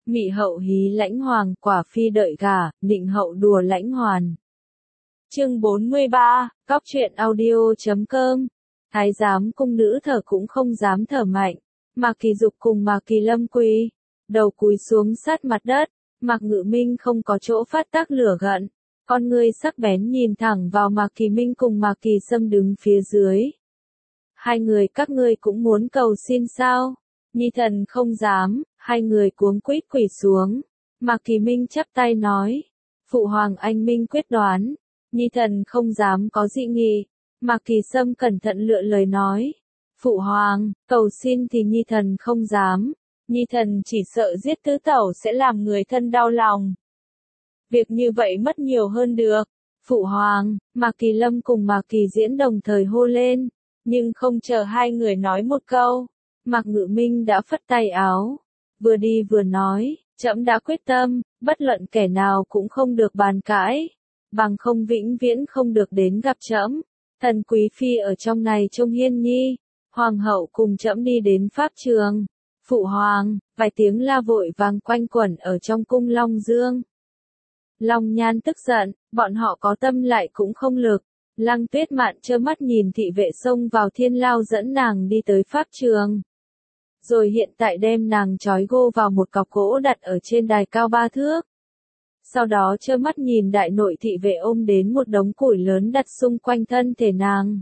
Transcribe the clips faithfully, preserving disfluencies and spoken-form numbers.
Mị hậu hí lãnh hoàng, quả phi đợi gả, nịnh hậu đùa lãnh hoàn. Chương bốn mươi ba, Cóc truyện audio chấm com. Thái giám cung nữ thở cũng không dám thở mạnh. Mạc Kỳ Dục cùng Mạc Kỳ Lâm quỳ, đầu cúi xuống sát mặt đất. Mạc Ngự Minh không có chỗ phát tác lửa giận, con ngươi sắc bén nhìn thẳng vào Mạc Kỳ Minh cùng Mạc Kỳ Sâm đứng phía dưới. Hai người các ngươi cũng muốn cầu xin sao? Nhi thần không dám. Hai người cuống quýt quỳ xuống. Mạc Kỳ Minh chắp tay nói, phụ hoàng anh minh quyết đoán, Nhi thần không dám có dị nghị. Mạc Kỳ Sâm cẩn thận lựa lời nói, phụ hoàng, cầu xin thì Nhi thần không dám, Nhi thần chỉ sợ giết tứ tẩu sẽ làm người thân đau lòng. Việc như vậy mất nhiều hơn được. Phụ hoàng, Mạc Kỳ Lâm cùng Mạc Kỳ Diễn đồng thời hô lên, nhưng không chờ hai người nói một câu, Mạc Ngự Minh đã phất tay áo, vừa đi vừa nói, trẫm đã quyết tâm, bất luận kẻ nào cũng không được bàn cãi, bằng không vĩnh viễn không được đến gặp trẫm. Thần quý phi ở trong này trông Hiên Nhi, hoàng hậu cùng trẫm đi đến pháp trường. Phụ hoàng, vài tiếng la vội vàng quanh quẩn ở trong cung Long Dương. Long Nhan tức giận, bọn họ có tâm lại cũng không lực. Lăng Tuyết Mạn trơ mắt nhìn thị vệ xông vào thiên lao dẫn nàng đi tới pháp trường. Rồi hiện tại đem nàng trói gô vào một cọc gỗ đặt ở trên đài cao ba thước. Sau đó trơ mắt nhìn đại nội thị vệ ôm đến một đống củi lớn đặt xung quanh thân thể nàng.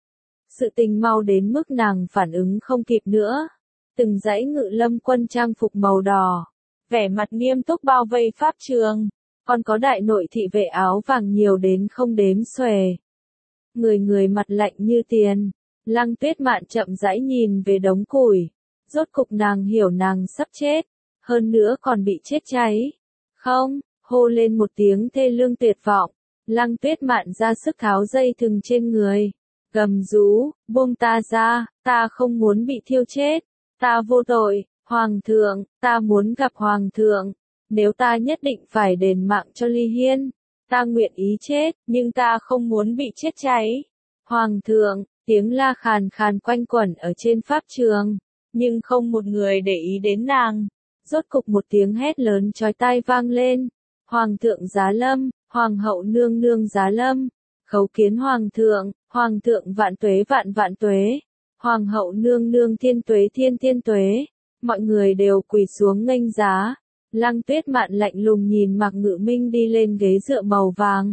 Sự tình mau đến mức nàng phản ứng không kịp nữa. Từng dãy ngự lâm quân trang phục màu đỏ, vẻ mặt nghiêm túc bao vây pháp trường, còn có đại nội thị vệ áo vàng nhiều đến không đếm xuể. Người người mặt lạnh như tiền. Lăng Tuyết Mạn chậm rãi nhìn về đống củi. Rốt cục nàng hiểu nàng sắp chết, hơn nữa còn bị chết cháy. Không, hô lên một tiếng thê lương tuyệt vọng. Lăng Tuyết Mạn ra sức tháo dây thừng trên người, gầm rú, buông ta ra, ta không muốn bị thiêu chết, ta vô tội, hoàng thượng, ta muốn gặp hoàng thượng, nếu ta nhất định phải đền mạng cho Ly Hiên, ta nguyện ý chết, nhưng ta không muốn bị chết cháy. Hoàng thượng, tiếng la khàn khàn quanh quẩn ở trên pháp trường, nhưng không một người để ý đến nàng. Rốt cục một tiếng hét lớn chói tai vang lên, hoàng thượng giá lâm, hoàng hậu nương nương giá lâm, khấu kiến hoàng thượng, hoàng thượng vạn tuế vạn vạn tuế, hoàng hậu nương nương thiên tuế thiên thiên tuế. Mọi người đều quỳ xuống nghênh giá. Lăng Tuyết Mạn lạnh lùng nhìn Mạc Ngự Minh đi lên ghế dựa màu vàng.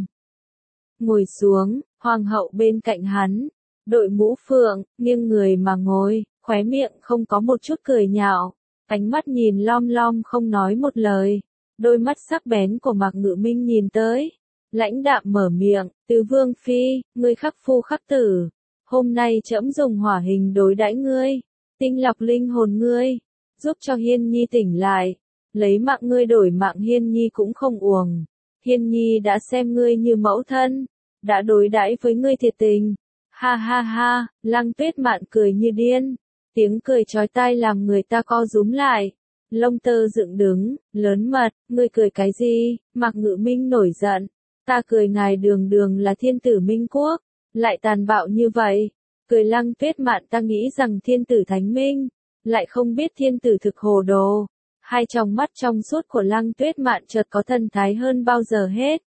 Ngồi xuống, hoàng hậu bên cạnh hắn, đội mũ phượng, nghiêng người mà ngồi, khóe miệng không có một chút cười nhạo, ánh mắt nhìn lom lom không nói một lời. Đôi mắt sắc bén của Mạc Ngự Minh nhìn tới, lãnh đạm mở miệng, tứ vương phi, ngươi khắc phu khắc tử, hôm nay trẫm dùng hỏa hình đối đãi ngươi, tinh lọc linh hồn ngươi, giúp cho Hiên Nhi tỉnh lại. Lấy mạng ngươi đổi mạng Hiên Nhi cũng không uổng. Hiên Nhi đã xem ngươi như mẫu thân, đã đối đãi với ngươi thiệt tình. Ha ha ha, Lăng Tuyết Mạn cười như điên, tiếng cười chói tai làm người ta co rúm lại, lông tơ dựng đứng, lớn mật, ngươi cười cái gì? Mạc Ngự Minh nổi giận, ta cười ngài đường đường là thiên tử Minh Quốc, lại tàn bạo như vậy. Cười Lăng Tuyết Mạn, ta nghĩ rằng thiên tử thánh minh, lại không biết thiên tử thực hồ đồ. Hai tròng mắt trong suốt của Lăng Tuyết Mạn chợt có thần thái hơn bao giờ hết.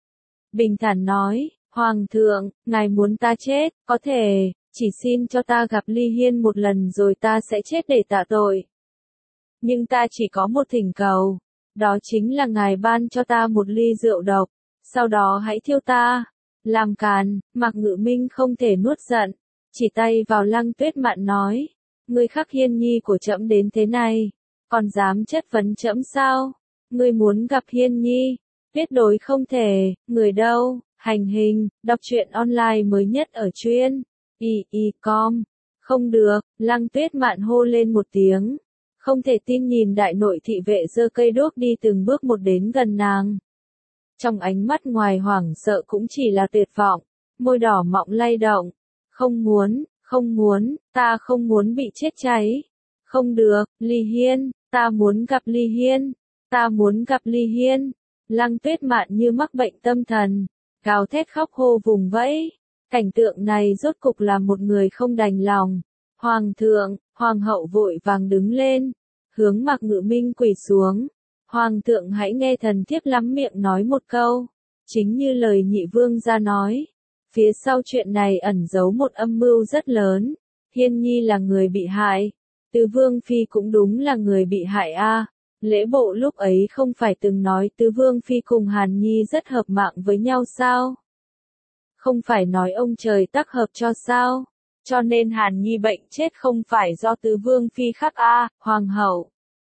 Bình thản nói, hoàng thượng, ngài muốn ta chết, có thể, chỉ xin cho ta gặp Ly Hiên một lần rồi ta sẽ chết để tạ tội. Nhưng ta chỉ có một thỉnh cầu, đó chính là ngài ban cho ta một ly rượu độc, sau đó hãy thiêu ta. Làm càn, Mạc Ngự Minh không thể nuốt giận, chỉ tay vào Lăng Tuyết Mạn nói, ngươi khắc Hiên Nhi của trẫm đến thế này, còn dám chất vấn trẫm sao? Ngươi muốn gặp Hiên Nhi, tuyệt đối không thể. Người đâu? Hành hình. Đọc truyện online mới nhất ở truyện y y chấm com. Không được. Lăng Tuyết Mạn hô lên một tiếng, không thể tin nhìn đại nội thị vệ giơ cây đuốc đi từng bước một đến gần nàng. Trong ánh mắt ngoài hoảng sợ cũng chỉ là tuyệt vọng, môi đỏ mọng lay động. Không muốn, không muốn, ta không muốn bị chết cháy. Không được, Ly Hiên, ta muốn gặp Ly Hiên, ta muốn gặp Ly Hiên. Lăng Tuyết Mạn như mắc bệnh tâm thần, gào thét khóc hô vùng vẫy. Cảnh tượng này rốt cục là một người không đành lòng. Hoàng thượng, hoàng hậu vội vàng đứng lên, hướng Mạc Ngự Minh quỳ xuống. Hoàng thượng hãy nghe thần thiếp lắm miệng nói một câu. Chính như lời nhị vương gia nói. Phía sau chuyện này ẩn giấu một âm mưu rất lớn. Hiên nhi là người bị hại. Tứ vương phi cũng đúng là người bị hại a. Lễ bộ lúc ấy không phải từng nói tứ vương phi cùng Hàn Nhi rất hợp mạng với nhau sao? Không phải nói ông trời tác hợp cho sao? Cho nên Hàn Nhi bệnh chết không phải do tứ vương phi khắc a, hoàng hậu.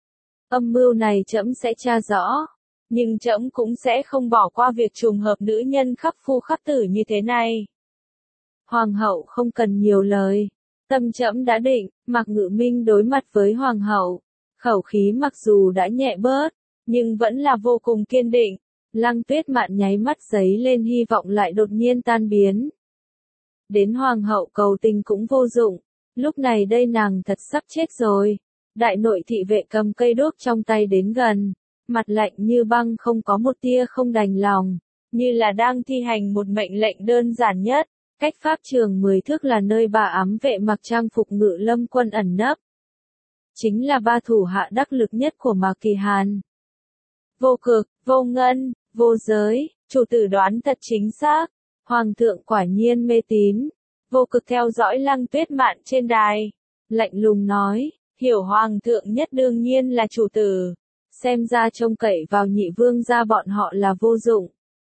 Âm mưu này trẫm sẽ tra rõ, nhưng trẫm cũng sẽ không bỏ qua việc trùng hợp nữ nhân khắc phu khắc tử như thế này. Hoàng hậu không cần nhiều lời, tâm trẫm đã định. Mạc Ngự Minh đối mặt với hoàng hậu, khẩu khí mặc dù đã nhẹ bớt, nhưng vẫn là vô cùng kiên định. Lăng Tuyết Mạn nháy mắt giấy lên hy vọng lại đột nhiên tan biến. Đến hoàng hậu cầu tình cũng vô dụng, lúc này đây nàng thật sắp chết rồi. Đại nội thị vệ cầm cây đuốc trong tay đến gần, mặt lạnh như băng không có một tia không đành lòng, như là đang thi hành một mệnh lệnh đơn giản nhất. Cách pháp trường mười thước là nơi bà ám vệ mặc trang phục Ngự Lâm quân ẩn nấp. Chính là ba thủ hạ đắc lực nhất của Mạc Kỳ Hàn. Vô Cực, Vô Ngân, Vô Giới, chủ tử đoán thật chính xác. Hoàng thượng quả nhiên mê tín. Vô Cực theo dõi Lăng Tuyết Mạn trên đài, lạnh lùng nói, hiểu hoàng thượng nhất đương nhiên là chủ tử. Xem ra trông cậy vào nhị vương gia bọn họ là vô dụng.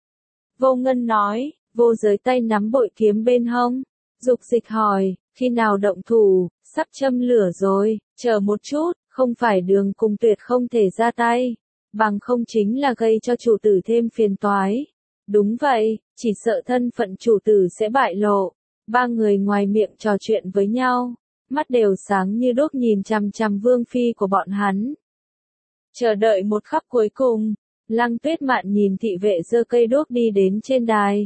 Vô Ngân nói, Vô Giới tay nắm bội kiếm bên hông. Dục Dịch hỏi, khi nào động thủ, sắp châm lửa rồi, chờ một chút, không phải Đường cùng Tuyệt không thể ra tay, bằng không chính là gây cho chủ tử thêm phiền toái. Đúng vậy, chỉ sợ thân phận chủ tử sẽ bại lộ. Ba người ngoài miệng trò chuyện với nhau, mắt đều sáng như đuốc nhìn chằm chằm vương phi của bọn hắn. Chờ đợi một khắc cuối cùng, Lăng Tuyết Mạn nhìn thị vệ giơ cây đuốc đi đến trên đài.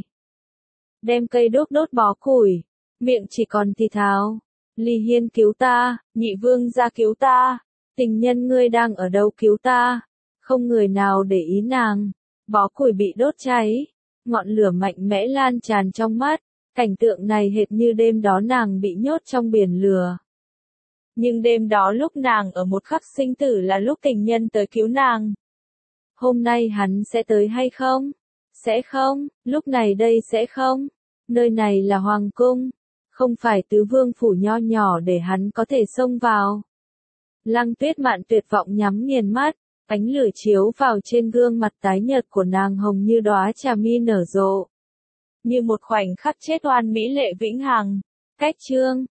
Đem cây đuốc đốt bó củi, miệng chỉ còn thì thào. Ly Hiên cứu ta, nhị vương gia cứu ta, tình nhân ngươi đang ở đâu cứu ta. Không người nào để ý nàng, bó củi bị đốt cháy, ngọn lửa mạnh mẽ lan tràn trong mắt. Cảnh tượng này hệt như đêm đó nàng bị nhốt trong biển lửa. Nhưng đêm đó lúc nàng ở một khắc sinh tử là lúc tình nhân tới cứu nàng. Hôm nay hắn sẽ tới hay không? Sẽ không, lúc này đây sẽ không. Nơi này là hoàng cung, không phải tứ vương phủ nho nhỏ để hắn có thể xông vào. Lăng Tuyết Mạn tuyệt vọng nhắm nghiền mắt, ánh lửa chiếu vào trên gương mặt tái nhợt của nàng hồng như đóa trà mi nở rộ. Như một khoảnh khắc chết oan mỹ lệ vĩnh hằng. Cách chương